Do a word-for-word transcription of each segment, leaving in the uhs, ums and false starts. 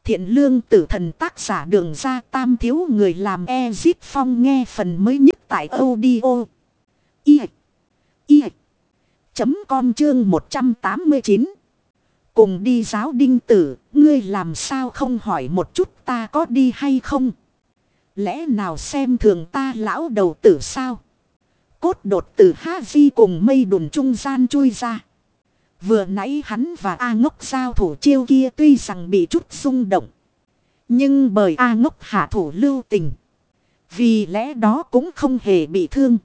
Thiện lương tử thần tác giả Đường Ra Tam thiếu người làm Ezit Phong nghe phần mới nhất tại audio. I. I. Chấm com chương một trăm tám mươi chín. Cùng đi giáo đinh tử, ngươi làm sao không hỏi một chút ta có đi hay không? Lẽ nào xem thường ta lão đầu tử sao? Cốt đột từ Ha Di cùng mây đùn trung gian chui ra. Vừa nãy hắn và A Ngốc giao thủ chiêu kia tuy rằng bị chút rung động. Nhưng bởi A Ngốc hạ thủ lưu tình. Vì lẽ đó cũng không hề bị thương.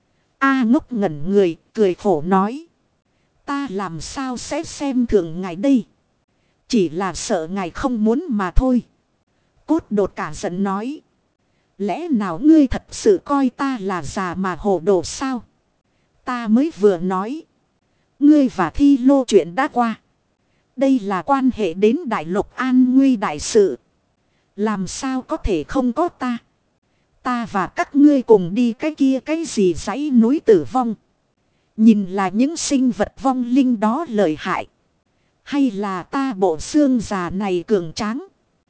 A Ngốc ngẩn người, cười khổ nói. Ta làm sao sẽ xem thường ngài đây? Chỉ là sợ ngài không muốn mà thôi. Cốt đột cả giận nói. Lẽ nào ngươi thật sự coi ta là già mà hồ đồ sao? Ta mới vừa nói. Ngươi và Thi Lô chuyện đã qua. Đây là quan hệ đến đại lục an nguy đại sự. Làm sao có thể không có ta? Ta và các ngươi cùng đi cái kia cái gì dãy núi tử vong. Nhìn là những sinh vật vong linh đó lợi hại. Hay là ta bộ xương già này cường tráng.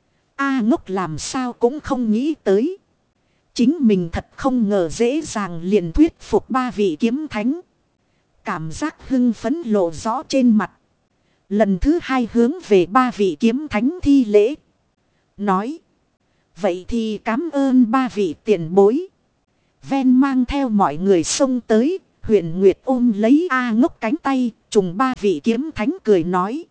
A Ngốc làm sao cũng không nghĩ tới. Chính mình thật không ngờ dễ dàng liền thuyết phục ba vị kiếm thánh. Cảm giác hưng phấn lộ rõ trên mặt. Lần thứ hai hướng về ba vị kiếm thánh thi lễ. Nói. Vậy thì cảm ơn ba vị tiền bối. Ven mang theo mọi người xông tới. Huyền Nguyệt ôm lấy A Ngốc cánh tay. Trùng ba vị kiếm thánh cười nói.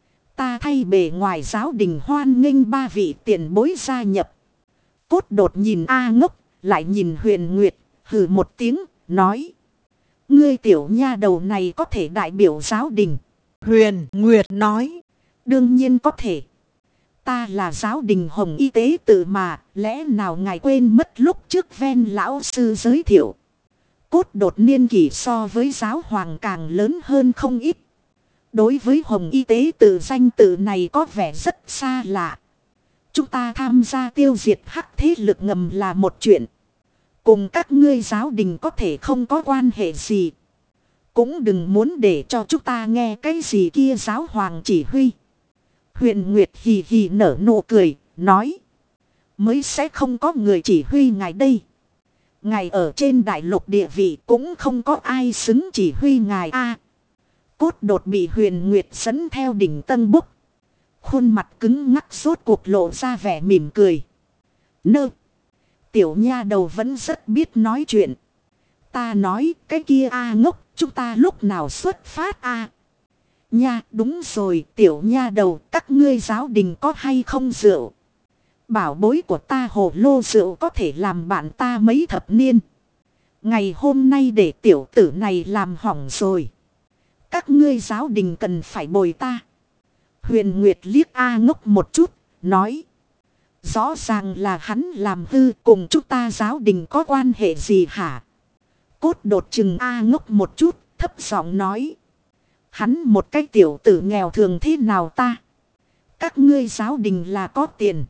Ta thay bề ngoài giáo đình hoan nghênh ba vị tiền bối gia nhập. Cốt đột nhìn A Ngốc. Lại nhìn Huyền Nguyệt. Hừ một tiếng. Nói. Ngươi tiểu nha đầu này có thể đại biểu giáo đình. Huyền Nguyệt nói. Đương nhiên có thể. Ta là giáo đình Hồng Y tế tự mà. Lẽ nào ngài quên mất lúc trước ven lão sư giới thiệu. Cốt đột niên kỷ so với giáo hoàng càng lớn hơn không ít. Đối với Hồng Y tế tự danh tự này có vẻ rất xa lạ. Chúng ta tham gia tiêu diệt hắc thế lực ngầm là một chuyện. Cùng các ngươi giáo đình có thể không có quan hệ gì. Cũng đừng muốn để cho chúng ta nghe cái gì kia giáo hoàng chỉ huy. Huyền Nguyệt hì hì nở nụ cười, nói. Mới sẽ không có người chỉ huy ngài đây. Ngài ở trên đại lục địa vị cũng không có ai xứng chỉ huy ngài a. Cốt đột bị Huyền Nguyệt dẫn theo đỉnh tân búc. Khuôn mặt cứng ngắc rốt cuộc lộ ra vẻ mỉm cười. Nơ. Tiểu nha đầu vẫn rất biết nói chuyện. Ta nói cái kia A Ngốc, chúng ta lúc nào xuất phát a? Nha, đúng rồi, tiểu nha đầu, các ngươi giáo đình có hay không rượu? Bảo bối của ta hồ lô rượu có thể làm bạn ta mấy thập niên. Ngày hôm nay để tiểu tử này làm hỏng rồi. Các ngươi giáo đình cần phải bồi ta. Huyền Nguyệt liếc A Ngốc một chút, nói. Rõ ràng là hắn làm hư, cùng chúng ta giáo đình có quan hệ gì hả? Cốt đột chừng A Ngốc một chút, thấp giọng nói. Hắn một cái tiểu tử nghèo thường thế nào ta? Các ngươi giáo đình là có tiền.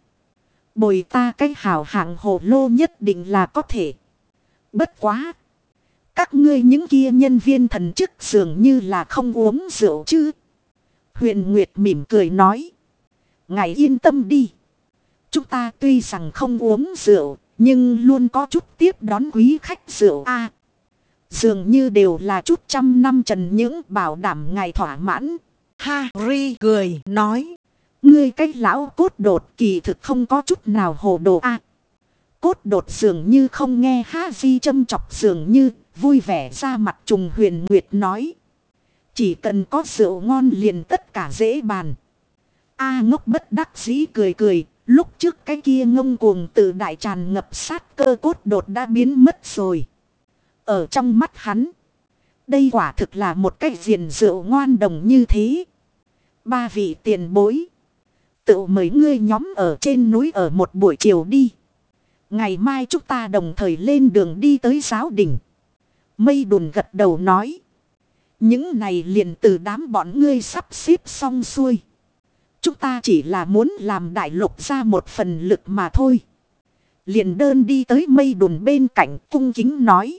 Bồi ta cái hảo hạng hồ lô nhất định là có thể. Bất quá. Các ngươi những kia nhân viên thần chức dường như là không uống rượu chứ? Huyền Nguyệt mỉm cười nói. Ngài yên tâm đi. Chúng ta tuy rằng không uống rượu, nhưng luôn có chút tiếp đón quý khách rượu a. Dường như đều là chút trăm năm trần những bảo đảm ngài thỏa mãn. Harry cười nói. Ngươi cái lão cốt đột kỳ thực không có chút nào hồ đồ a. Cốt đột dường như không nghe Harry châm chọc dường như vui vẻ ra mặt trùng Huyền Nguyệt nói. Chỉ cần có rượu ngon liền tất cả dễ bàn. A Ngốc bất đắc dĩ cười cười. Lúc trước cái kia ngông cuồng tự đại tràn ngập sát cơ cốt đột đã biến mất rồi. Ở trong mắt hắn. Đây quả thực là một cái diền rượu ngoan đồng như thế. Ba vị tiền bối. Tự mời ngươi nhóm ở trên núi ở một buổi chiều đi. Ngày mai chúng ta đồng thời lên đường đi tới giáo đình. Mây đùn gật đầu nói. Những này liền từ đám bọn ngươi sắp xếp xong xuôi. Chúng ta chỉ là muốn làm đại lục ra một phần lực mà thôi. Liền đơn đi tới mây đùn bên cạnh cung kính nói.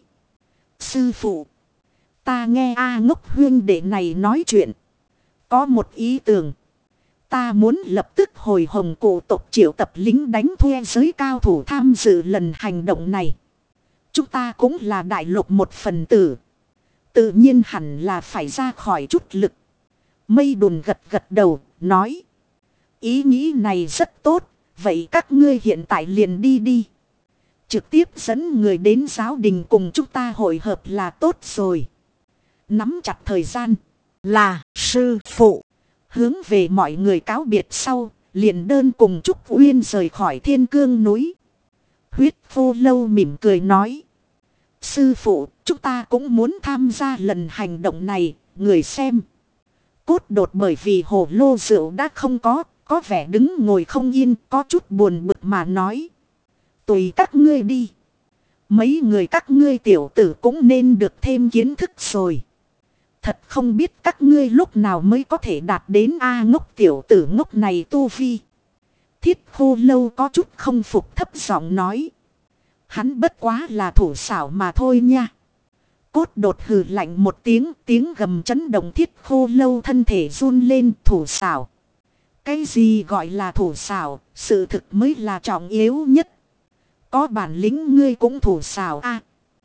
Sư phụ. Ta nghe A Ngốc huyên đệ này nói chuyện. Có một ý tưởng. Ta muốn lập tức hồi hồng cụ tộc triệu tập lính đánh thuê giới cao thủ tham dự lần hành động này. Chúng ta cũng là đại lục một phần tử. Tự nhiên hẳn là phải ra khỏi chút lực. Mây đùn gật gật đầu, nói. Ý nghĩ này rất tốt, vậy các ngươi hiện tại liền đi đi. Trực tiếp dẫn người đến giáo đình cùng chúng ta hội hợp là tốt rồi. Nắm chặt thời gian. Là sư phụ. Hướng về mọi người cáo biệt sau, liền đơn cùng Trúc Uyên rời khỏi Thiên Cương núi. Huyết Vô Lâu mỉm cười nói. Sư phụ, chúng ta cũng muốn tham gia lần hành động này, người xem. Cốt đột bởi vì hồ lô rượu đã không có, có vẻ đứng ngồi không yên, có chút buồn bực mà nói. Tùy các ngươi đi. Mấy người các ngươi tiểu tử cũng nên được thêm kiến thức rồi. Thật không biết các ngươi lúc nào mới có thể đạt đến A ngốc tiểu tử ngốc này tu vi. Thiết Khô Lâu có chút không phục thấp giọng nói. Hắn bất quá là thủ xảo mà thôi nha. Cốt đột hừ lạnh một tiếng, tiếng gầm chấn động Thiết Khô Lâu thân thể run lên. Thủ xảo. Cái gì gọi là thủ xảo, sự thực mới là trọng yếu nhất. Có bản lĩnh ngươi cũng thủ xảo a.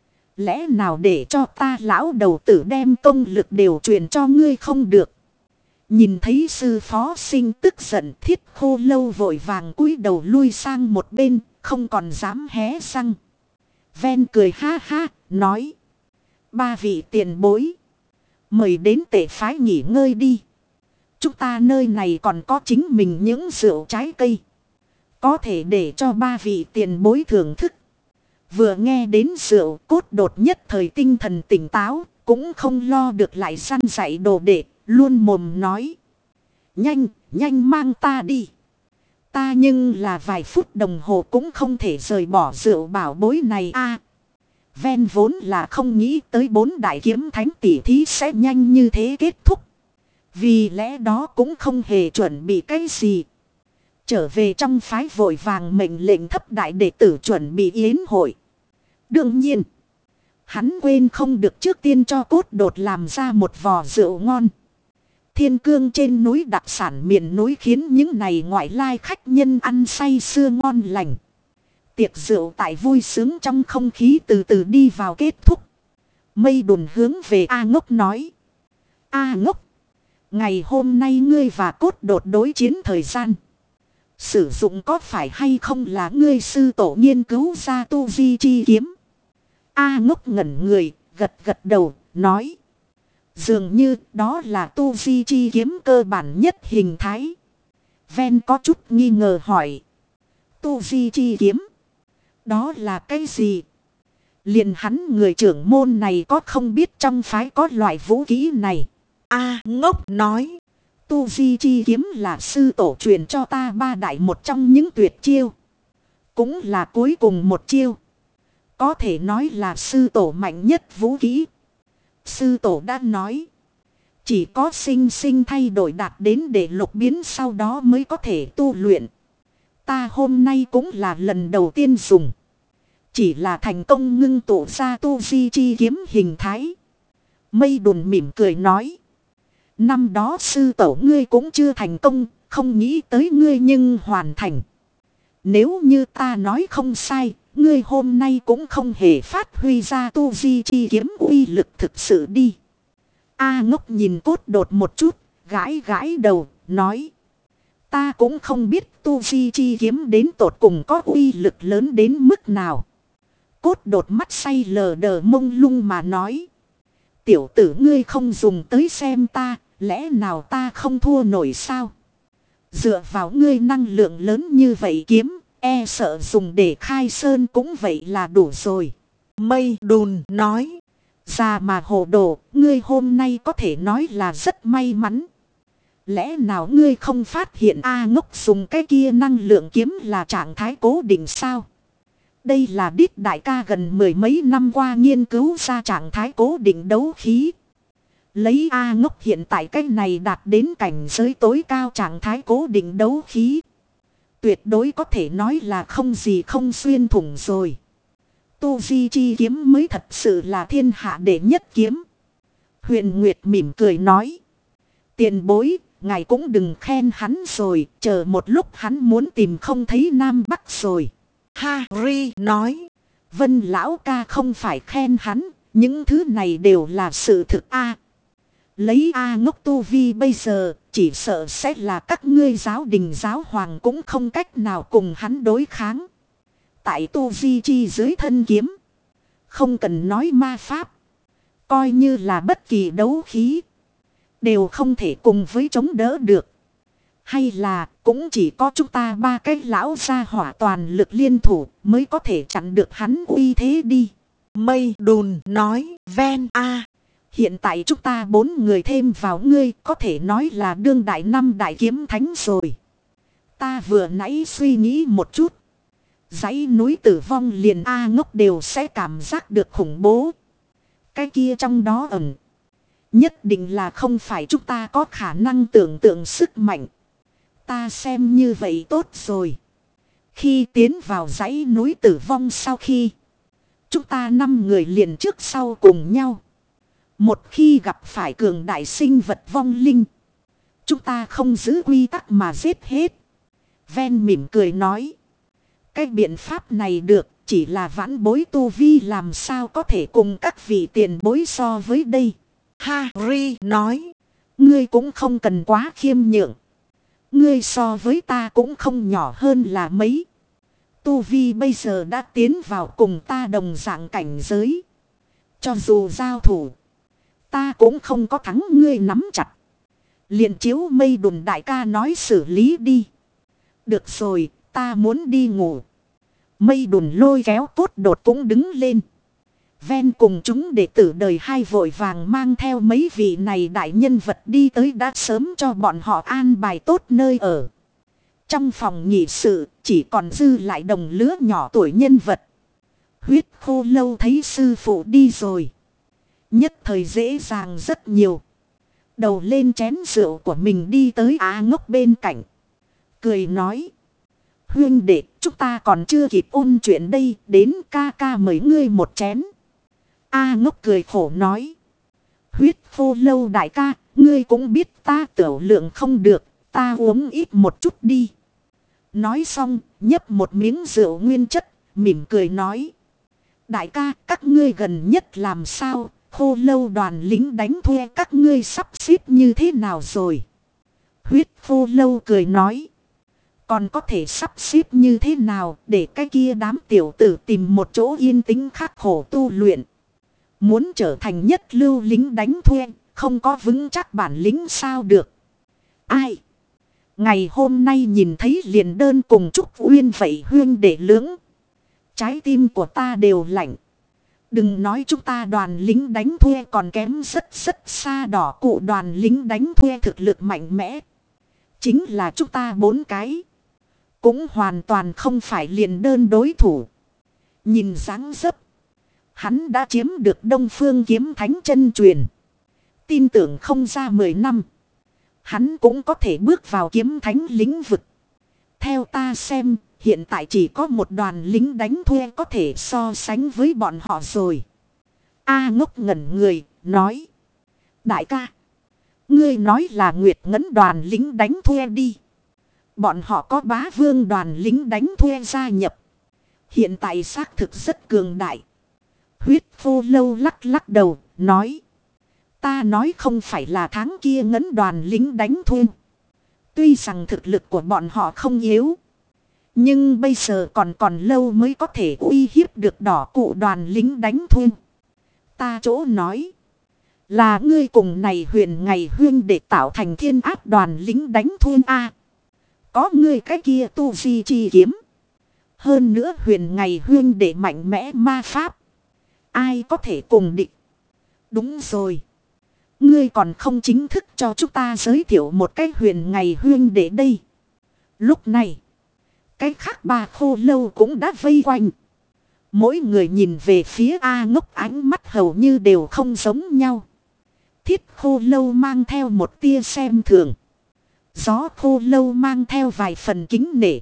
Lẽ nào để cho ta lão đầu tử đem công lực đều truyền cho ngươi không được. Nhìn thấy sư phó sinh tức giận, Thiết Khô Lâu vội vàng cúi đầu lui sang một bên, không còn dám hé răng. Ven cười ha ha, nói. Ba vị tiền bối. Mời đến tể phái nghỉ ngơi đi. Chúng ta nơi này còn có chính mình những rượu trái cây. Có thể để cho ba vị tiền bối thưởng thức. Vừa nghe đến rượu, Cốt đột nhất thời tinh thần tỉnh táo, cũng không lo được lại săn dạy đồ đệ, luôn mồm nói. Nhanh, nhanh mang ta đi. Ta nhưng là vài phút đồng hồ cũng không thể rời bỏ rượu bảo bối này a. Ven vốn là không nghĩ tới bốn đại kiếm thánh tỷ thí sẽ nhanh như thế kết thúc. Vì lẽ đó cũng không hề chuẩn bị cái gì. Trở về trong phái vội vàng mệnh lệnh thấp đại đệ tử chuẩn bị yến hội. Đương nhiên, hắn quên không được trước tiên cho Cốt đột làm ra một vò rượu ngon. Thiên Cương trên núi đặc sản miền núi khiến những này ngoại lai khách nhân ăn say sưa ngon lành. Tiệc rượu tại vui sướng trong không khí từ từ đi vào kết thúc. Mây đùn hướng về A Ngốc nói. A Ngốc, ngày hôm nay ngươi và Cốt đột đối chiến thời gian. Sử dụng có phải hay không là ngươi sư tổ nghiên cứu ra tu di chi kiếm? A Ngốc ngẩn người, gật gật đầu, nói. Dường như đó là tu di chi kiếm cơ bản nhất hình thái. Ven có chút nghi ngờ hỏi. Tu di chi kiếm? Đó là cái gì? Liền hắn người trưởng môn này có không biết trong phái có loại vũ khí này? A Ngốc nói. Tu di chi kiếm là sư tổ truyền cho ta ba đại một trong những tuyệt chiêu. Cũng là cuối cùng một chiêu. Có thể nói là sư tổ mạnh nhất vũ khí. Sư tổ đã nói. Chỉ có sinh sinh thay đổi đạt đến để lục biến sau đó mới có thể tu luyện. Ta hôm nay cũng là lần đầu tiên dùng. Chỉ là thành công ngưng tụ ra tu di chi kiếm hình thái. Mây đùn mỉm cười nói. Năm đó sư tổ ngươi cũng chưa thành công, không nghĩ tới ngươi nhưng hoàn thành. Nếu như ta nói không sai, ngươi hôm nay cũng không hề phát huy ra tu di chi kiếm uy lực thực sự đi. A Ngốc nhìn Cốt đột một chút, gãi gãi đầu, nói. Ta cũng không biết tu di chi kiếm đến tột cùng có uy lực lớn đến mức nào. Cốt đột mắt say lờ đờ mông lung mà nói. Tiểu tử ngươi không dùng tới xem ta, lẽ nào ta không thua nổi sao? Dựa vào ngươi năng lượng lớn như vậy kiếm, e sợ dùng để khai sơn cũng vậy là đủ rồi. Mây đùn nói. Già mà hồ đồ, ngươi hôm nay có thể nói là rất may mắn. Lẽ nào ngươi không phát hiện A Ngốc dùng cái kia năng lượng kiếm là trạng thái cố định sao? Đây là đít đại ca gần mười mấy năm qua nghiên cứu ra trạng thái cố định đấu khí. Lấy A Ngốc hiện tại cái này đạt đến cảnh giới tối cao trạng thái cố định đấu khí. Tuyệt đối có thể nói là không gì không xuyên thủng rồi. Tu di chi kiếm mới thật sự là thiên hạ đệ nhất kiếm. Huyền Nguyệt mỉm cười nói. Tiền bối, ngài cũng đừng khen hắn rồi, chờ một lúc hắn muốn tìm không thấy Nam Bắc rồi. Harry nói. Vân lão ca không phải khen hắn, những thứ này đều là sự thực a. Lấy A Ngốc tu vi bây giờ, chỉ sợ sẽ là các ngươi giáo đình giáo hoàng cũng không cách nào cùng hắn đối kháng. Tại tu vi chi dưới thân kiếm, không cần nói ma pháp, coi như là bất kỳ đấu khí, đều không thể cùng với chống đỡ được. Hay là cũng chỉ có chúng ta ba cái lão gia hỏa toàn lực liên thủ mới có thể chặn được hắn uy thế đi. Mây đùn nói. Ven a. Hiện tại chúng ta bốn người thêm vào ngươi có thể nói là đương đại năm đại kiếm thánh rồi. Ta vừa nãy suy nghĩ một chút. Dãy núi tử vong liền A Ngốc đều sẽ cảm giác được khủng bố. Cái kia trong đó ẩn. Nhất định là không phải chúng ta có khả năng tưởng tượng sức mạnh. Ta xem như vậy tốt rồi. Khi tiến vào dãy núi tử vong sau khi. Chúng ta năm người liền trước sau cùng nhau. Một khi gặp phải cường đại sinh vật vong linh. Chúng ta không giữ quy tắc mà giết hết. Ven mỉm cười nói. Cái biện pháp này được. Chỉ là vãn bối tu vi làm sao có thể cùng các vị tiền bối so với đây. Harry nói. Ngươi cũng không cần quá khiêm nhượng. Ngươi so với ta cũng không nhỏ hơn là mấy. Tu vi bây giờ đã tiến vào cùng ta đồng dạng cảnh giới. Cho dù giao thủ, ta cũng không có thắng ngươi nắm chặt. Liền chiếu mây đùn đại ca nói xử lý đi. Được rồi, ta muốn đi ngủ. Mây đùn lôi kéo cốt đột cũng đứng lên. Ven cùng chúng đệ tử đời hai vội vàng mang theo mấy vị này đại nhân vật đi tới đã sớm cho bọn họ an bài tốt nơi ở. Trong phòng nhị sự chỉ còn dư lại đồng lứa nhỏ tuổi nhân vật. Huyết khô lâu thấy sư phụ đi rồi. Nhất thời dễ dàng rất nhiều. Đầu lên chén rượu của mình đi tới Á Ngốc bên cạnh. Cười nói. Huynh đệ, chúng ta còn chưa kịp ôn chuyện đây, đến ca ca mời ngươi một chén. A Ngốc cười khổ nói. Huyết khô lâu đại ca, ngươi cũng biết ta tiểu lượng không được, ta uống ít một chút đi. Nói xong, nhấp một miếng rượu nguyên chất, mỉm cười nói. Đại ca, các ngươi gần nhất làm sao, khô lâu đoàn lính đánh thuê các ngươi sắp xếp như thế nào rồi? Huyết khô lâu cười nói. Còn có thể sắp xếp như thế nào để cái kia đám tiểu tử tìm một chỗ yên tĩnh khắc khổ tu luyện. Muốn trở thành nhất lưu lính đánh thuê, không có vững chắc bản lĩnh sao được. Ai? Ngày hôm nay nhìn thấy liền đơn cùng Trúc Uyên vậy huyên để lưỡng. Trái tim của ta đều lạnh. Đừng nói chúng ta đoàn lính đánh thuê còn kém rất rất xa đỏ cụ đoàn lính đánh thuê thực lực mạnh mẽ. Chính là chúng ta bốn cái. Cũng hoàn toàn không phải liền đơn đối thủ. Nhìn dáng dấp. Hắn đã chiếm được Đông Phương Kiếm Thánh chân truyền. Tin tưởng không ra mười năm. Hắn cũng có thể bước vào kiếm thánh lĩnh vực. Theo ta xem, hiện tại chỉ có một đoàn lính đánh thuê có thể so sánh với bọn họ rồi. A Ngốc ngẩn người, nói. Đại ca, ngươi nói là Nguyệt Ngẫn đoàn lính đánh thuê đi. Bọn họ có bá vương đoàn lính đánh thuê gia nhập. Hiện tại xác thực rất cường đại. Huyết khô lâu lắc lắc đầu, nói. Ta nói không phải là tháng kia Ngẫn đoàn lính đánh thuê. Tuy rằng thực lực của bọn họ không yếu. Nhưng bây giờ còn còn lâu mới có thể uy hiếp được đỏ cụ đoàn lính đánh thuê. Ta chỗ nói. Là ngươi cùng này huyền ngày huyên để tạo thành thiên áp đoàn lính đánh thuê A. Có ngươi cái kia tu vi chi kiếm. Hơn nữa huyền ngày huyên để mạnh mẽ ma pháp. Ai có thể cùng địch. Đúng rồi. Ngươi còn không chính thức cho chúng ta giới thiệu một cái huyền ngày huyên để đây. Lúc này. Cái khác ba khô lâu cũng đã vây quanh. Mỗi người nhìn về phía A Ngốc ánh mắt hầu như đều không giống nhau. Thiết khô lâu mang theo một tia xem thường. Gió khô lâu mang theo vài phần kính nể.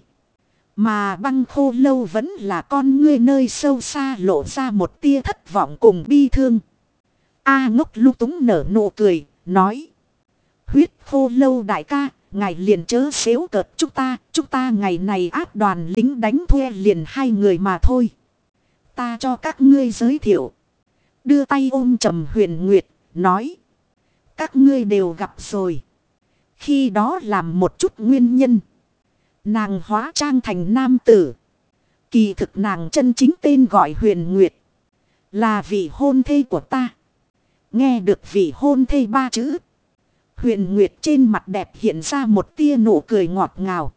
Mà băng khô lâu vẫn là con ngươi nơi sâu xa lộ ra một tia thất vọng cùng bi thương. A Ngốc lung túng nở nụ cười, nói. Huyết khô lâu đại ca, ngài liền chớ xếu cợt chúng ta. Chúng ta ngày này áp đoàn lính đánh thuê liền hai người mà thôi. Ta cho các ngươi giới thiệu. Đưa tay ôm Trầm Huyền Nguyệt, nói. Các ngươi đều gặp rồi. Khi đó làm một chút nguyên nhân. Nàng hóa trang thành nam tử. Kỳ thực nàng chân chính tên gọi Huyền Nguyệt. Là vị hôn thê của ta. Nghe được vị hôn thê ba chữ. Huyền Nguyệt trên mặt đẹp hiện ra một tia nụ cười ngọt ngào.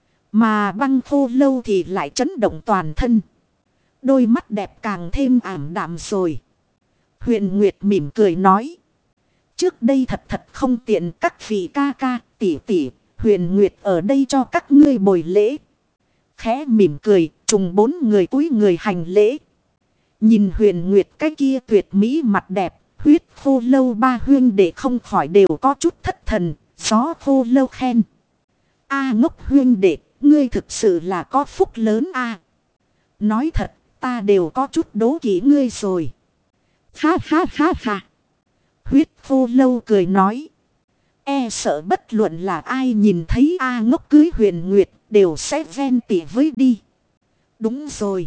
Mà Băng Khô Lâu thì lại chấn động toàn thân. Đôi mắt đẹp càng thêm ảm đạm rồi. Huyền Nguyệt mỉm cười nói. Trước đây thật thật không tiện các vị ca ca, tỷ tỷ. Huyền Nguyệt ở đây cho các ngươi bồi lễ. Khẽ mỉm cười, trùng bốn người cúi người hành lễ. Nhìn Huyền Nguyệt cái kia tuyệt mỹ mặt đẹp. Huyết khô lâu ba huyên để không khỏi đều có chút thất thần. Gió khô lâu khen. A ngốc huyên đệ, ngươi thực sự là có phúc lớn a. Nói thật, ta đều có chút đố kỵ ngươi rồi. Ha ha ha ha. Huyết khô lâu cười nói. E sợ bất luận là ai nhìn thấy A ngốc cưới Huyền Nguyệt đều sẽ ven tỉ với đi. Đúng rồi.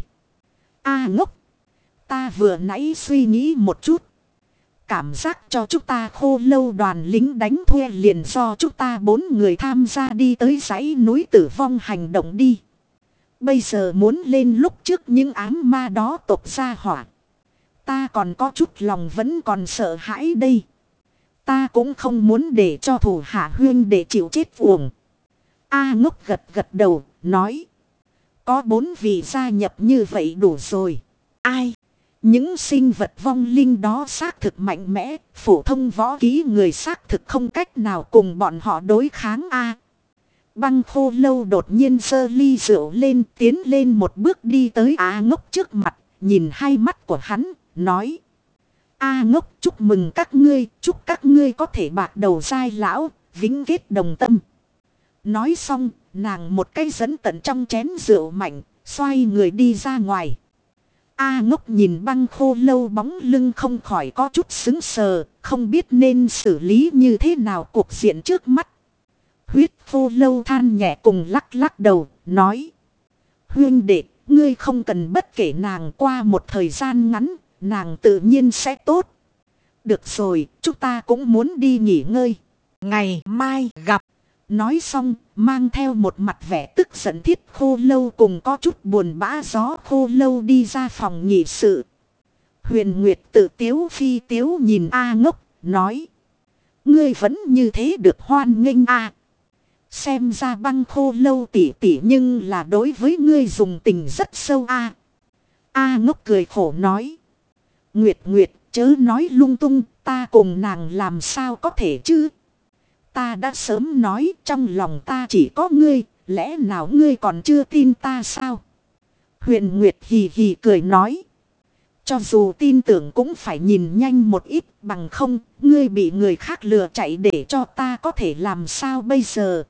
A ngốc. Ta vừa nãy suy nghĩ một chút. Cảm giác cho chúng ta khô lâu đoàn lính đánh thuê liền do chúng ta bốn người tham gia đi tới dãy núi tử vong hành động đi. Bây giờ muốn lên lúc trước những ám ma đó tộc ra hỏa. Ta còn có chút lòng vẫn còn sợ hãi đây. Ta cũng không muốn để cho thủ hạ huyên để chịu chết uổng. A ngốc gật gật đầu, nói. Có bốn vị gia nhập như vậy đủ rồi. Ai? Những sinh vật vong linh đó xác thực mạnh mẽ, phổ thông võ ký người xác thực không cách nào cùng bọn họ đối kháng a. Băng khô lâu đột nhiên giơ ly rượu lên, tiến lên một bước đi tới A ngốc trước mặt, nhìn hai mắt của hắn, nói. A ngốc chúc mừng các ngươi, chúc các ngươi có thể bạc đầu giai lão, vĩnh kết đồng tâm. Nói xong, nàng một cái dẫn tận trong chén rượu mạnh, xoay người đi ra ngoài. A ngốc nhìn băng khô lâu bóng lưng không khỏi có chút sững sờ, không biết nên xử lý như thế nào cuộc diện trước mắt. Huyết khô lâu than nhẹ cùng lắc lắc đầu, nói. Huyên đệ, ngươi không cần bất kể nàng qua một thời gian ngắn, nàng tự nhiên sẽ tốt. Được rồi, chúng ta cũng muốn đi nghỉ ngơi. Ngày mai gặp. Nói xong, mang theo một mặt vẻ tức giận thiết khô lâu cùng có chút buồn bã gió khô lâu đi ra phòng nghị sự. Huyền Nguyệt tự tiếu phi tiếu nhìn A ngốc, nói. Ngươi vẫn như thế được hoan nghênh a. Xem ra băng khô lâu tỉ tỉ nhưng là đối với ngươi dùng tình rất sâu a. A ngốc cười khổ nói. Nguyệt Nguyệt chớ nói lung tung, ta cùng nàng làm sao có thể chứ. Ta đã sớm nói trong lòng ta chỉ có ngươi, lẽ nào ngươi còn chưa tin ta sao? Huyền Nguyệt hì hì cười nói. Cho dù tin tưởng cũng phải nhìn nhanh một ít, bằng không, ngươi bị người khác lừa chạy để cho ta có thể làm sao bây giờ.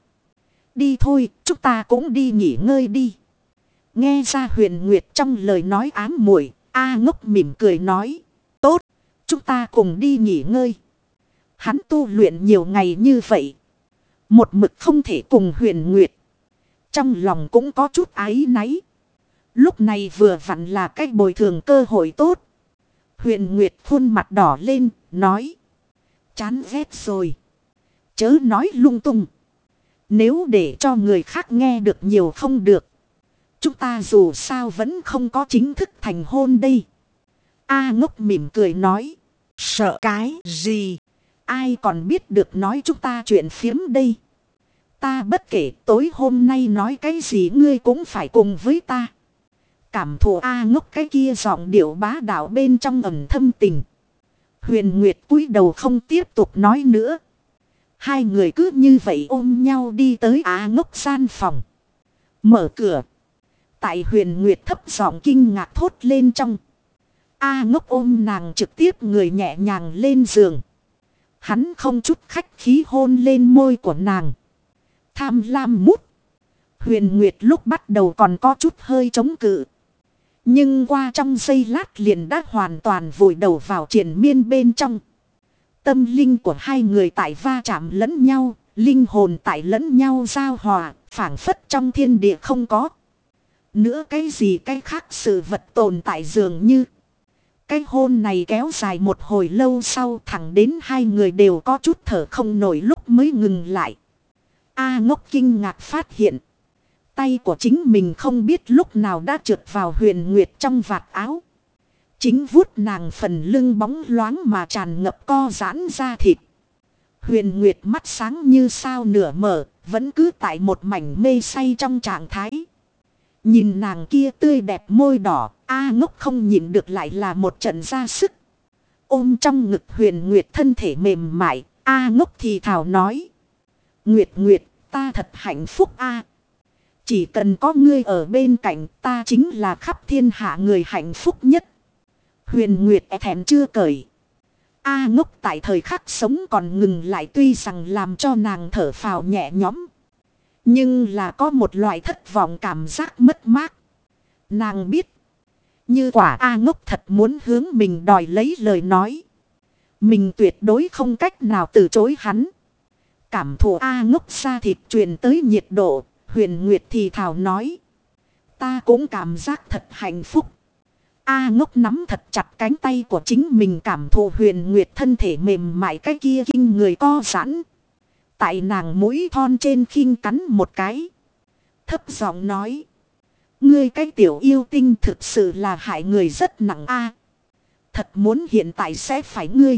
Đi thôi, chúng ta cũng đi nghỉ ngơi đi. Nghe ra Huyền Nguyệt trong lời nói ám muội, A ngốc mỉm cười nói. Tốt, chúng ta cùng đi nghỉ ngơi. Hắn tu luyện nhiều ngày như vậy. Một mực không thể cùng Huyền Nguyệt. Trong lòng cũng có chút áy náy. Lúc này vừa vặn là cách bồi thường cơ hội tốt. Huyền Nguyệt khuôn mặt đỏ lên, nói. Chán ghét rồi. Chớ nói lung tung. Nếu để cho người khác nghe được nhiều không được. Chúng ta dù sao vẫn không có chính thức thành hôn đây. A ngốc mỉm cười nói. Sợ cái gì? Ai còn biết được nói chúng ta chuyện phiếm đây. Ta bất kể tối hôm nay nói cái gì ngươi cũng phải cùng với ta. Cảm thụ A ngốc cái kia giọng điệu bá đạo bên trong ẩn thâm tình. Huyền Nguyệt cúi đầu không tiếp tục nói nữa. Hai người cứ như vậy ôm nhau đi tới A ngốc gian phòng. Mở cửa. Tại Huyền Nguyệt thấp giọng kinh ngạc thốt lên trong. A ngốc ôm nàng trực tiếp người nhẹ nhàng lên giường. Hắn không chút khách khí hôn lên môi của nàng. Tham lam mút. Huyền Nguyệt lúc bắt đầu còn có chút hơi chống cự. Nhưng qua trong giây lát liền đã hoàn toàn vùi đầu vào triền miên bên trong. Tâm linh của hai người tại va chạm lẫn nhau, linh hồn tại lẫn nhau giao hòa, phảng phất trong thiên địa không có nữa cái gì cái khác sự vật tồn tại dường như. Cái hôn này kéo dài một hồi lâu sau, thẳng đến hai người đều có chút thở không nổi lúc mới ngừng lại. A Ngốc kinh ngạc phát hiện. Tay của chính mình không biết lúc nào đã trượt vào Huyền Nguyệt trong vạt áo. Chính vuốt nàng phần lưng bóng loáng mà tràn ngập co giãn ra thịt. Huyền Nguyệt mắt sáng như sao nửa mở, vẫn cứ tại một mảnh mê say trong trạng thái. Nhìn nàng kia tươi đẹp môi đỏ, A Ngốc không nhịn được lại là một trận ra sức. Ôm trong ngực Huyền Nguyệt thân thể mềm mại, A Ngốc thì thào nói. Nguyệt Nguyệt, ta thật hạnh phúc a. Chỉ cần có ngươi ở bên cạnh ta chính là khắp thiên hạ người hạnh phúc nhất. Huyền Nguyệt e thẹn chưa cởi. A Ngốc tại thời khắc sống còn ngừng lại, tuy rằng làm cho nàng thở phào nhẹ nhõm. Nhưng là có một loại thất vọng cảm giác mất mát. Nàng biết. Như quả A Ngốc thật muốn hướng mình đòi lấy lời nói. Mình tuyệt đối không cách nào từ chối hắn. Cảm thụ A Ngốc da thịt truyền tới nhiệt độ. Huyền Nguyệt thì thào nói. Ta cũng cảm giác thật hạnh phúc. A Ngốc nắm thật chặt cánh tay của chính mình, cảm thụ Huyền Nguyệt thân thể mềm mại cái kia kinh người co giãn. Tại nàng mũi thon trên khinh cắn một cái. Thấp giọng nói. Ngươi cái tiểu yêu tinh thực sự là hại người rất nặng a. Thật muốn hiện tại sẽ phải ngươi.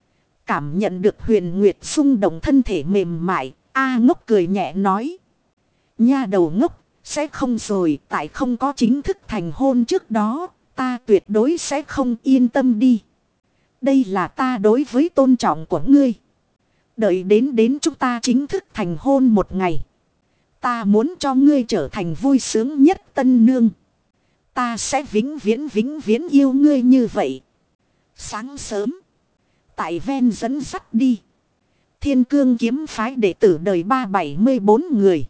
Cảm nhận được Huyền Nguyệt xung động thân thể mềm mại. A Ngốc cười nhẹ nói. Nha đầu ngốc, sẽ không rồi, tại không có chính thức thành hôn trước đó, ta tuyệt đối sẽ không, yên tâm đi. Đây là ta đối với tôn trọng của ngươi. Đợi đến đến chúng ta chính thức thành hôn một ngày. Ta muốn cho ngươi trở thành vui sướng nhất tân nương. Ta sẽ vĩnh viễn vĩnh viễn yêu ngươi như vậy. Sáng sớm, tại ven dẫn dắt đi. Thiên Cương kiếm phái đệ tử đời ba trăm bảy mươi bốn người.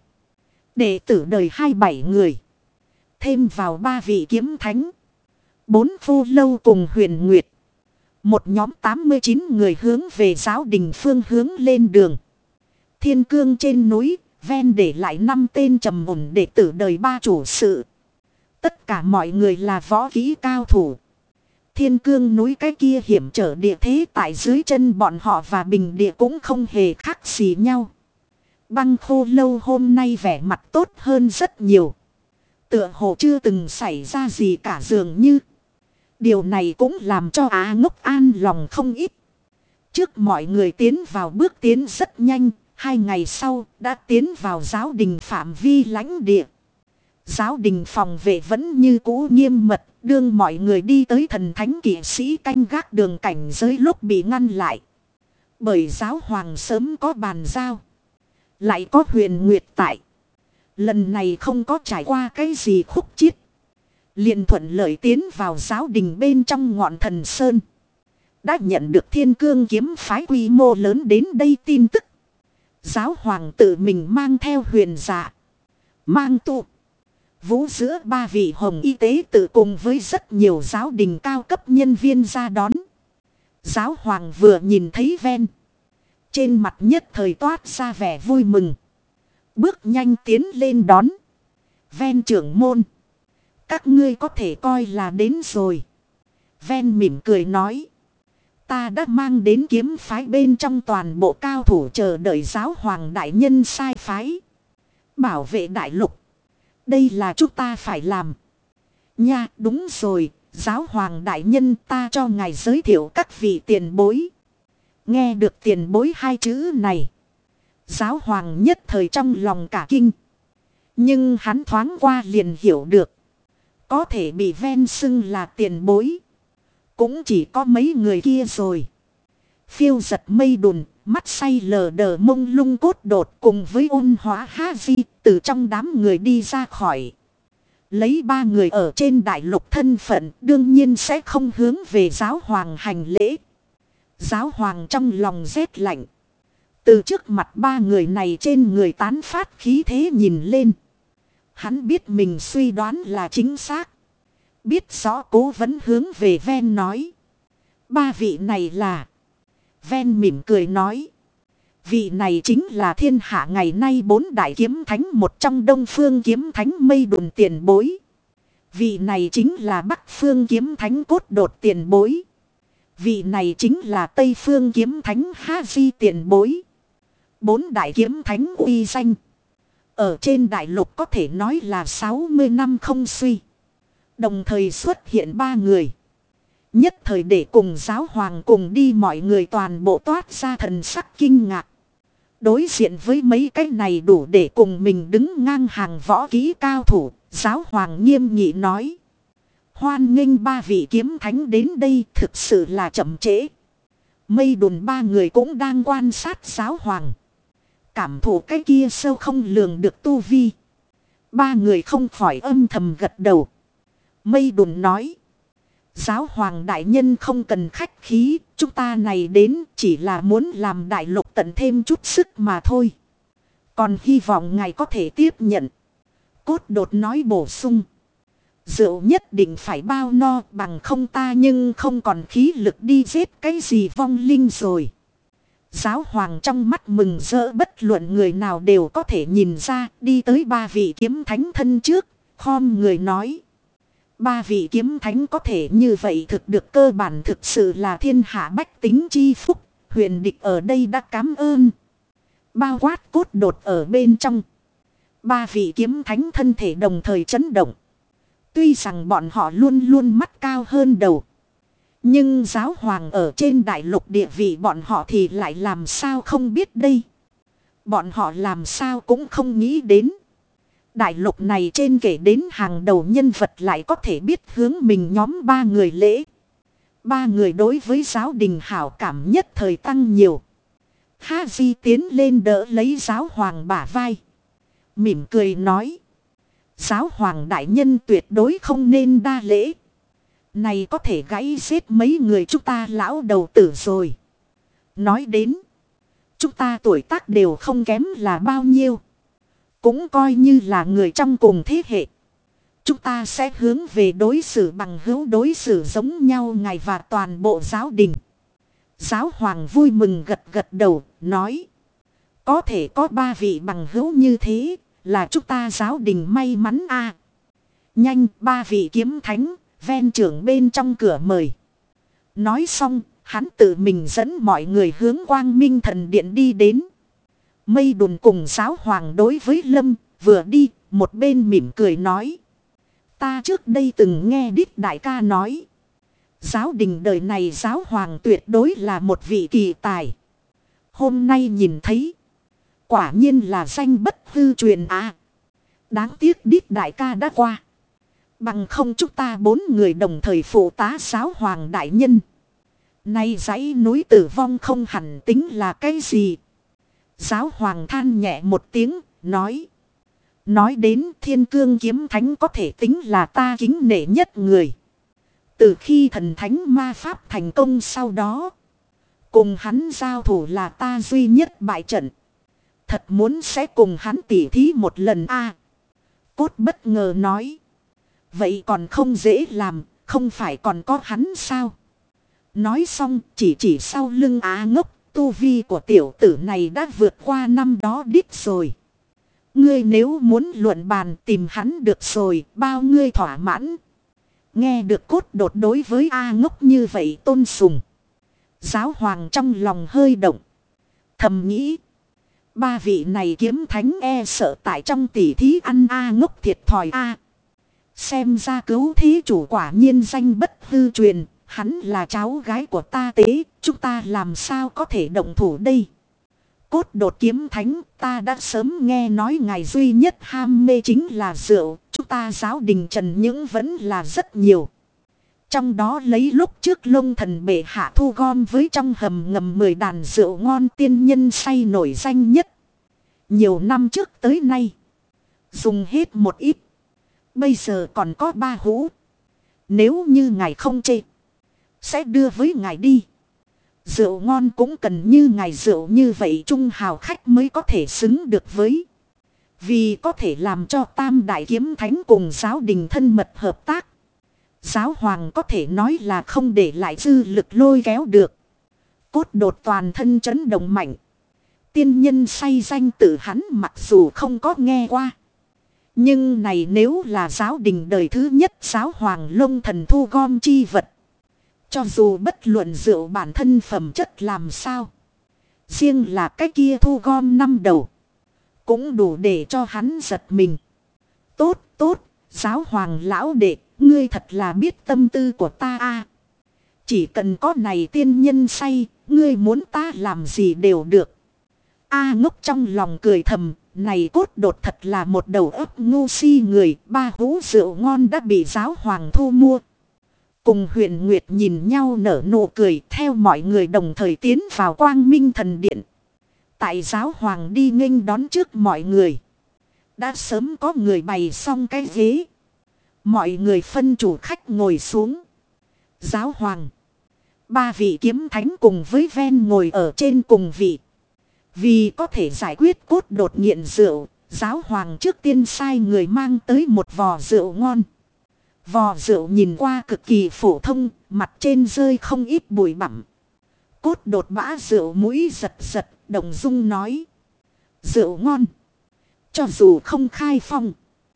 Đệ tử đời hai mươi bảy người. Thêm vào ba vị kiếm thánh. Bốn phu lâu cùng Huyền Nguyệt. Một nhóm tám mươi chín người hướng về giáo đình phương hướng lên đường. Thiên Cương trên núi, ven để lại năm tên trầm ổn đệ tử đời ba chủ sự. Tất cả mọi người là võ kỹ cao thủ. Thiên Cương núi cái kia hiểm trở địa thế tại dưới chân bọn họ và bình địa cũng không hề khác gì nhau. Băng khô lâu hôm nay vẻ mặt tốt hơn rất nhiều. Tựa hồ chưa từng xảy ra gì cả dường như. Điều này cũng làm cho Á Ngốc an lòng không ít. Trước mọi người tiến vào bước tiến rất nhanh. Hai ngày sau đã tiến vào giáo đình phạm vi lãnh địa. Giáo đình phòng vệ vẫn như cũ nghiêm mật. Đương mọi người đi tới thần thánh kỵ sĩ canh gác đường cảnh giới lúc bị ngăn lại. Bởi giáo hoàng sớm có bàn giao. Lại có Huyền Nguyệt tại. Lần này không có trải qua cái gì khúc chiết. Liền thuận lợi tiến vào giáo đình bên trong ngọn thần sơn. Đã nhận được Thiên Cương kiếm phái quy mô lớn đến đây tin tức. Giáo hoàng tự mình mang theo huyền dạ. Mang tụ. Vũ giữa ba vị hồng y tế tự cùng với rất nhiều giáo đình cao cấp nhân viên ra đón. Giáo hoàng vừa nhìn thấy ven. Trên mặt nhất thời toát ra vẻ vui mừng. Bước nhanh tiến lên đón. Ven trưởng môn. Các ngươi có thể coi là đến rồi. Ven mỉm cười nói. Ta đã mang đến kiếm phái bên trong toàn bộ cao thủ chờ đợi giáo hoàng đại nhân sai phái. Bảo vệ đại lục. Đây là chúng ta phải làm. Nha, đúng rồi, giáo hoàng đại nhân, ta cho ngài giới thiệu các vị tiền bối. Nghe được tiền bối hai chữ này. Giáo hoàng nhất thời trong lòng cả kinh. Nhưng hắn thoáng qua liền hiểu được. Có thể bị ven xưng là tiền bối. Cũng chỉ có mấy người kia rồi. Phiêu giật mây đùn, mắt say lờ đờ mông lung cốt đột cùng với ôn hóa ha di từ trong đám người đi ra khỏi. Lấy ba người ở trên đại lục thân phận đương nhiên sẽ không hướng về giáo hoàng hành lễ. Giáo hoàng trong lòng rét lạnh. Từ trước mặt ba người này trên người tán phát khí thế nhìn lên. Hắn biết mình suy đoán là chính xác. Biết rõ cố vấn hướng về ven nói. Ba vị này là. ven mỉm cười nói. Vị này chính là thiên hạ ngày nay bốn đại kiếm thánh một trong Đông Phương kiếm thánh Mây Đùn tiền bối. Vị này chính là Bắc Phương kiếm thánh Cốt Đột tiền bối. Vị này chính là Tây Phương kiếm thánh Ha Di tiền bối. Bốn đại kiếm thánh uy danh. Ở trên đại lục có thể nói là sáu mươi năm không suy. Đồng thời xuất hiện ba người. Nhất thời để cùng giáo hoàng cùng đi mọi người toàn bộ toát ra thần sắc kinh ngạc. Đối diện với mấy cái này đủ để cùng mình đứng ngang hàng võ kỹ cao thủ. Giáo hoàng nghiêm nghị nói. Hoan nghênh ba vị kiếm thánh đến đây thực sự là chậm trễ. Mây Đùn ba người cũng đang quan sát giáo hoàng. Cảm thụ cái kia sâu không lường được tu vi. Ba người không khỏi âm thầm gật đầu. Mây Đùn nói. Giáo hoàng đại nhân không cần khách khí. Chúng ta này đến chỉ là muốn làm đại lục tận thêm chút sức mà thôi. Còn hy vọng ngài có thể tiếp nhận. Cốt Đột nói bổ sung. Rượu nhất định phải bao no bằng không ta nhưng không còn khí lực đi giết cái gì vong linh rồi. Giáo hoàng trong mắt mừng rỡ bất luận người nào đều có thể nhìn ra đi tới ba vị kiếm thánh thân trước, khom người nói. Ba vị kiếm thánh có thể như vậy thực được cơ bản thực sự là thiên hạ bách tính chi phúc, huyền địch ở đây đã cảm ơn. Bao quát Cốt Đột ở bên trong. Ba vị kiếm thánh thân thể đồng thời chấn động. Tuy rằng bọn họ luôn luôn mắt cao hơn đầu. Nhưng giáo hoàng ở trên đại lục địa vị bọn họ thì lại làm sao không biết đây. Bọn họ làm sao cũng không nghĩ đến. Đại lục này trên kể đến hàng đầu nhân vật lại có thể biết hướng mình nhóm ba người lễ. Ba người đối với giáo đình hảo cảm nhất thời tăng nhiều. Ha Di tiến lên đỡ lấy giáo hoàng bả vai. Mỉm cười nói. Giáo hoàng đại nhân tuyệt đối không nên đa lễ. Này có thể gãy giết mấy người chúng ta lão đầu tử rồi. Nói đến. Chúng ta tuổi tác đều không kém là bao nhiêu. Cũng coi như là người trong cùng thế hệ. Chúng ta sẽ hướng về đối xử bằng hữu đối xử giống nhau ngài và toàn bộ giáo đình. Giáo hoàng vui mừng gật gật đầu, nói. Có thể có ba vị bằng hữu như thế, là chúng ta giáo đình may mắn a. Nhanh, ba vị kiếm thánh, ven trưởng bên trong cửa mời. Nói xong, hắn tự mình dẫn mọi người hướng Quang Minh Thần Điện đi đến. Mây Đùn cùng giáo hoàng đối với Lâm, vừa đi, một bên mỉm cười nói. Ta trước đây từng nghe Đít Đại ca nói. Giáo đình đời này giáo hoàng tuyệt đối là một vị kỳ tài. Hôm nay nhìn thấy. Quả nhiên là danh bất hư truyền à. Đáng tiếc Đít Đại ca đã qua. Bằng không chúng ta bốn người đồng thời phụ tá giáo hoàng đại nhân. Nay dãy núi tử vong không hẳn tính là cái gì. Giáo hoàng than nhẹ một tiếng, nói. Nói đến Thiên Cương kiếm thánh có thể tính là ta kính nể nhất người. Từ khi thần thánh ma pháp thành công sau đó. Cùng hắn giao thủ là ta duy nhất bại trận. Thật muốn sẽ cùng hắn tỉ thí một lần a. Cốt bất ngờ nói. Vậy còn không dễ làm, không phải còn có hắn sao? Nói xong chỉ chỉ sau lưng Á Ngốc, tu vi của tiểu tử này đã vượt qua năm đó Đít rồi. Ngươi nếu muốn luận bàn tìm hắn được rồi, bao ngươi thỏa mãn. Nghe được Cốt Đột đối với A Ngốc như vậy tôn sùng. Giáo hoàng trong lòng hơi động. Thầm nghĩ. Ba vị này kiếm thánh e sợ tại trong tỉ thí ăn A Ngốc thiệt thòi A. Xem ra cứu thí chủ quả nhiên danh bất hư truyền. Hắn là cháu gái của ta tế. Chúng ta làm sao có thể động thủ đây. Cốt Đột kiếm thánh, ta đã sớm nghe nói ngài duy nhất ham mê chính là rượu. Chúng ta giáo đình trần những vẫn là rất nhiều. Trong đó lấy lúc trước Long Thần bệ hạ thu gom với trong hầm ngầm mười đàn rượu ngon tiên nhân say nổi danh nhất. Nhiều năm trước tới nay. Dùng hết một ít. Bây giờ còn có ba hũ. Nếu như ngài không chê. Sẽ đưa với ngài đi. Rượu ngon cũng cần như ngài rượu như vậy trung hào khách mới có thể xứng được với. Vì có thể làm cho tam đại kiếm thánh cùng giáo đình thân mật hợp tác. Giáo hoàng có thể nói là không để lại dư lực lôi kéo được. Cốt đột toàn thân chấn động mạnh. Tiên nhân say danh tự hắn mặc dù không có nghe qua. Nhưng này nếu là giáo đình đời thứ nhất giáo hoàng Long Thần thu gom chi vật. Cho dù bất luận rượu bản thân phẩm chất làm sao. Riêng là cái kia thu gom năm đầu. Cũng đủ để cho hắn giật mình. Tốt, tốt, giáo hoàng lão đệ, ngươi thật là biết tâm tư của ta a. Chỉ cần có này tiên nhân say, ngươi muốn ta làm gì đều được. A ngốc trong lòng cười thầm, này cốt đột thật là một đầu óc ngu si người, ba hũ rượu ngon đã bị giáo hoàng thu mua. Cùng Huyền Nguyệt nhìn nhau nở nụ cười theo mọi người đồng thời tiến vào Quang Minh Thần Điện. Tại giáo hoàng đi nghênh đón trước mọi người. Đã sớm có người bày xong cái ghế. Mọi người phân chủ khách ngồi xuống. Giáo hoàng. Ba vị kiếm thánh cùng với ven ngồi ở trên cùng vị. Vì có thể giải quyết cốt đột nghiện rượu. Giáo hoàng trước tiên sai người mang tới một vò rượu ngon. Vò rượu nhìn qua cực kỳ phổ thông. Mặt trên rơi không ít bụi bặm. Cốt đột bã rượu mũi giật giật. Đồng dung nói. Rượu ngon. Cho dù không khai phong.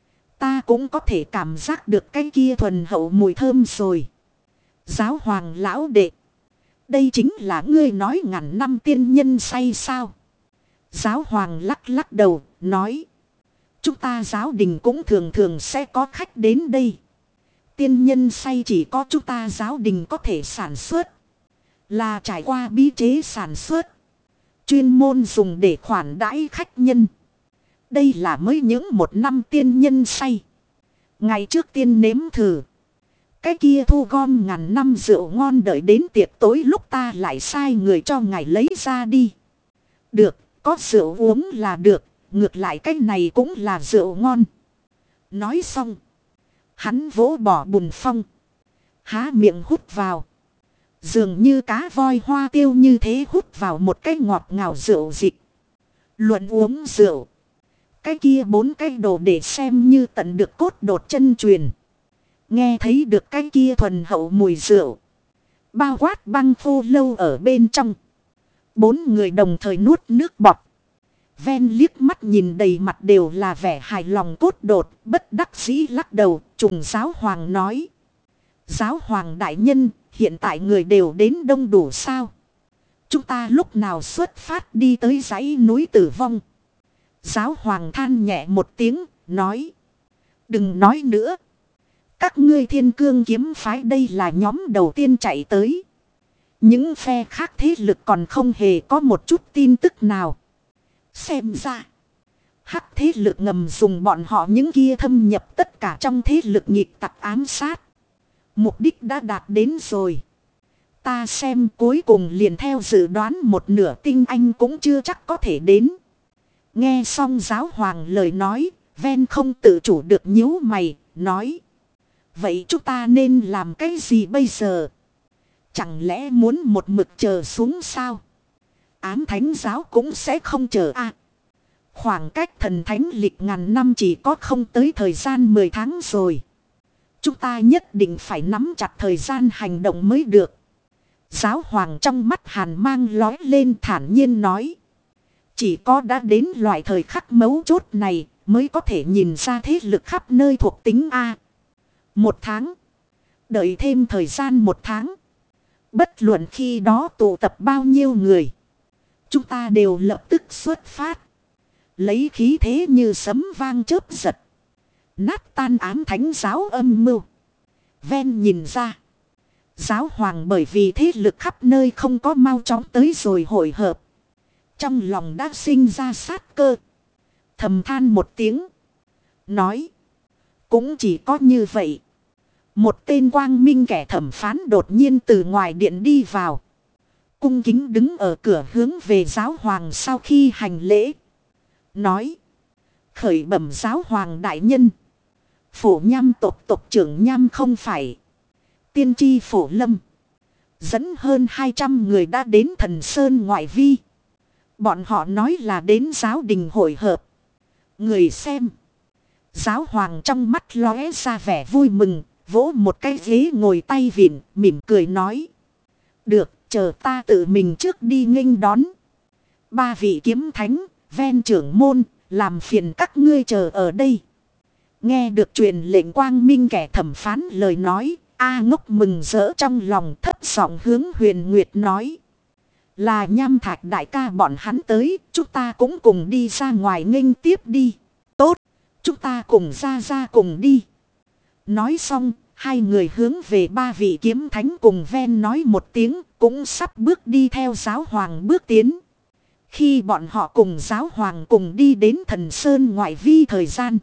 Ta cũng có thể cảm giác được cái kia thuần hậu mùi thơm rồi. Giáo hoàng lão đệ. Đây chính là ngươi nói ngàn năm tiên nhân say sao. Giáo hoàng lắc lắc đầu, nói. Chúng ta giáo đình cũng thường thường sẽ có khách đến đây. Tiên nhân say chỉ có chúng ta giáo đình có thể sản xuất. Là trải qua bí chế sản xuất. Chuyên môn dùng để khoản đãi khách nhân. Đây là mới những một năm tiên nhân say. Ngày trước tiên nếm thử. Cái kia thu gom ngàn năm rượu ngon đợi đến tiệc tối lúc ta lại sai người cho ngài lấy ra đi. Được, có rượu uống là được, ngược lại cái này cũng là rượu ngon. Nói xong. Hắn vỗ bỏ bùn phong. Há miệng hút vào. Dường như cá voi hoa tiêu như thế hút vào một cái ngọt ngào rượu dịch. Luận uống rượu. Cái kia bốn cái đồ để xem như tận được cốt đột chân truyền. Nghe thấy được cái kia thuần hậu mùi rượu. Bao quát băng khô lâu ở bên trong. Bốn người đồng thời nuốt nước bọt. Ven liếc mắt nhìn đầy mặt đều là vẻ hài lòng cốt đột. Bất đắc dĩ lắc đầu. Trùng giáo hoàng nói. Giáo hoàng đại nhân. Hiện tại người đều đến đông đủ sao. Chúng ta lúc nào xuất phát đi tới dãy núi tử vong. Giáo hoàng than nhẹ một tiếng. Nói. Đừng nói nữa. Các ngươi thiên cương kiếm phái đây là nhóm đầu tiên chạy tới. Những phe khác thế lực còn không hề có một chút tin tức nào. Xem ra. Hắc thế lực ngầm dùng bọn họ những kia thâm nhập tất cả trong thế lực nghịch tặc ám sát. Mục đích đã đạt đến rồi. Ta xem cuối cùng liền theo dự đoán một nửa tinh anh cũng chưa chắc có thể đến. Nghe xong giáo hoàng lời nói. Ven không tự chủ được nhíu mày. Nói. Vậy chúng ta nên làm cái gì bây giờ? Chẳng lẽ muốn một mực chờ xuống sao? Ám thánh giáo cũng sẽ không chờ à. Khoảng cách thần thánh lịch ngàn năm chỉ có không tới thời gian mười tháng rồi. Chúng ta nhất định phải nắm chặt thời gian hành động mới được. Giáo hoàng trong mắt hàn mang lói lên thản nhiên nói. Chỉ có đã đến loại thời khắc mấu chốt này mới có thể nhìn ra thế lực khắp nơi thuộc tính A. Một tháng. Đợi thêm thời gian một tháng. Bất luận khi đó tụ tập bao nhiêu người. Chúng ta đều lập tức xuất phát. Lấy khí thế như sấm vang chớp giật. Nát tan ám thánh giáo âm mưu. Ven nhìn ra. Giáo hoàng bởi vì thế lực khắp nơi không có mau chóng tới rồi hội hợp. Trong lòng đã sinh ra sát cơ. Thầm than một tiếng. Nói. Cũng chỉ có như vậy. Một tên quang minh kẻ thẩm phán đột nhiên từ ngoài điện đi vào. Cung kính đứng ở cửa hướng về giáo hoàng sau khi hành lễ. Nói. Khởi bẩm giáo hoàng đại nhân. Phổ nham tộc tộc trưởng nham không phải. Tiên tri phổ lâm. Dẫn hơn hai trăm người đã đến thần sơn ngoại vi. Bọn họ nói là đến giáo đình hội hợp. Người xem. Giáo hoàng trong mắt lóe ra vẻ vui mừng. Vỗ một cái ghế ngồi tay vịn. Mỉm cười nói. Được. Chờ ta tự mình trước đi nghênh đón. Ba vị kiếm thánh, ven trưởng môn, làm phiền các ngươi chờ ở đây. Nghe được truyền lệnh Quang Minh kẻ thẩm phán lời nói. A Ngốc mừng rỡ trong lòng, thấp giọng hướng Huyền Nguyệt nói. Là Nham Thạch đại ca bọn hắn tới, chúng ta cũng cùng đi ra ngoài nghênh tiếp đi. Tốt, chúng ta cùng ra ra cùng đi. Nói xong, hai người hướng về ba vị kiếm thánh cùng ven nói một tiếng, cũng sắp bước đi theo giáo hoàng bước tiến. Khi bọn họ cùng giáo hoàng cùng đi đến Thần Sơn ngoại vi thời gian.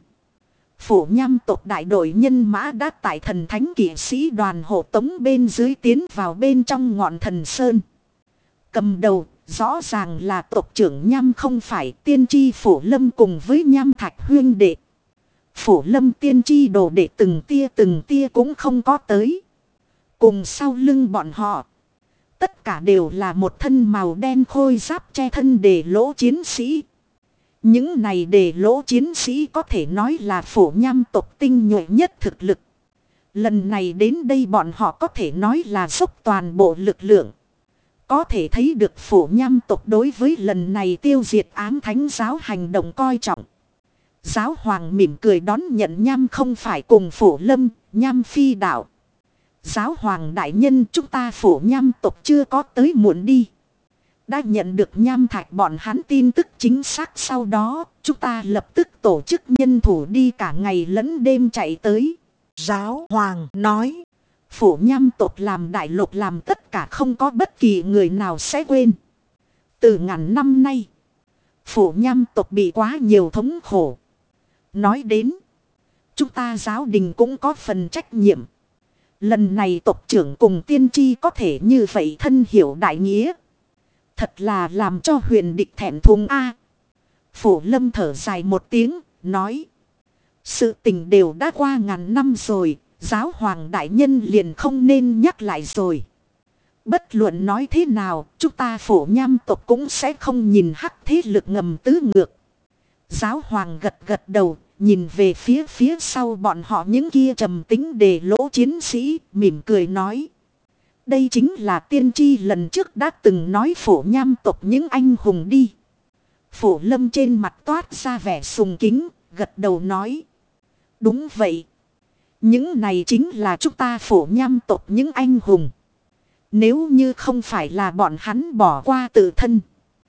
Phổ Nham tộc đại đội nhân mã đã tại thần thánh kỵ sĩ đoàn hộ tống bên dưới tiến vào bên trong ngọn Thần Sơn. Cầm đầu, rõ ràng là tộc trưởng Nham không phải tiên tri Phổ Lâm cùng với Nham Thạch huyên đệ. Phổ Lâm tiên tri đồ đệ từng tia từng tia cũng không có tới. Cùng sau lưng bọn họ. Tất cả đều là một thân màu đen khôi giáp che thân đề lỗ chiến sĩ. Những này đề lỗ chiến sĩ có thể nói là Phổ Nham tộc tinh nhuệ nhất thực lực. Lần này đến đây bọn họ có thể nói là dốc toàn bộ lực lượng. Có thể thấy được Phổ Nham tộc đối với lần này tiêu diệt ám thánh giáo hành động coi trọng. Giáo hoàng mỉm cười đón nhận Nham không phải cùng Phổ Lâm, Nham phi đạo. Giáo hoàng đại nhân chúng ta Phổ Nham tộc chưa có tới muộn đi. Đã nhận được Nham Thạch bọn hắn tin tức chính xác sau đó, chúng ta lập tức tổ chức nhân thủ đi cả ngày lẫn đêm chạy tới. Giáo hoàng nói. Phổ Nham tộc làm đại lục làm tất cả không có bất kỳ người nào sẽ quên. Từ ngàn năm nay, Phổ Nham tộc bị quá nhiều thống khổ. Nói đến, chúng ta giáo đình cũng có phần trách nhiệm. Lần này tộc trưởng cùng tiên tri có thể như vậy thân hiểu đại nghĩa. Thật là làm cho huyền địch thẹn thùng a. Phổ Lâm thở dài một tiếng, nói. Sự tình đều đã qua ngàn năm rồi, giáo hoàng đại nhân liền không nên nhắc lại rồi. Bất luận nói thế nào, chúng ta Phổ Nham tộc cũng sẽ không nhìn hắc thế lực ngầm tứ ngược. Giáo hoàng gật gật đầu, nhìn về phía phía sau bọn họ những kia trầm tính đề lỗ chiến sĩ, mỉm cười nói. Đây chính là tiên tri lần trước đã từng nói Phổ Nham tộc những anh hùng đi. Phổ Lâm trên mặt toát ra vẻ sùng kính, gật đầu nói. Đúng vậy. Những này chính là chúng ta Phổ Nham tộc những anh hùng. Nếu như không phải là bọn hắn bỏ qua tự thân,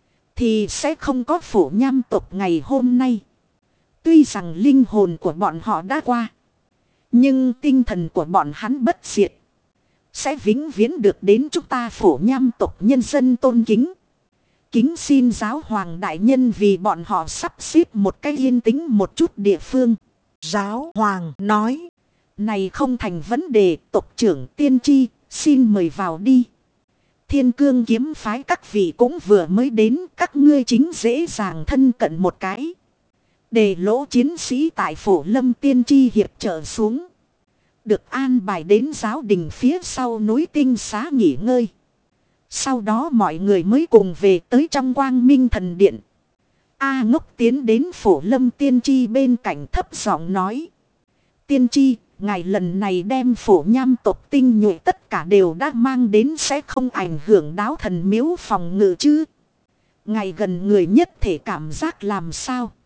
thì sẽ không có Phổ Nham tộc ngày hôm nay. Tuy rằng linh hồn của bọn họ đã qua, nhưng tinh thần của bọn hắn bất diệt. Sẽ vĩnh viễn được đến chúng ta Phổ Nham tộc nhân dân tôn kính. Kính xin giáo hoàng đại nhân vì bọn họ sắp xếp một cái yên tĩnh một chút địa phương. Giáo hoàng nói. Này không thành vấn đề, tộc trưởng tiên tri, xin mời vào đi. Thiên cương kiếm phái các vị cũng vừa mới đến, các ngươi chính dễ dàng thân cận một cái. Đề lỗ chiến sĩ tại Phổ Lâm tiên tri hiệp trợ xuống. Được an bài đến giáo đình phía sau núi tinh xá nghỉ ngơi. Sau đó mọi người mới cùng về tới trong Quang Minh thần điện. A Ngốc tiến đến Phổ Lâm tiên tri bên cạnh thấp giọng nói. Tiên tri, ngài lần này đem Phổ Nham tộc tinh nhuệ tất cả đều đã mang đến sẽ không ảnh hưởng đáo thần miếu phòng ngự chứ. Ngài gần người nhất thể cảm giác làm sao?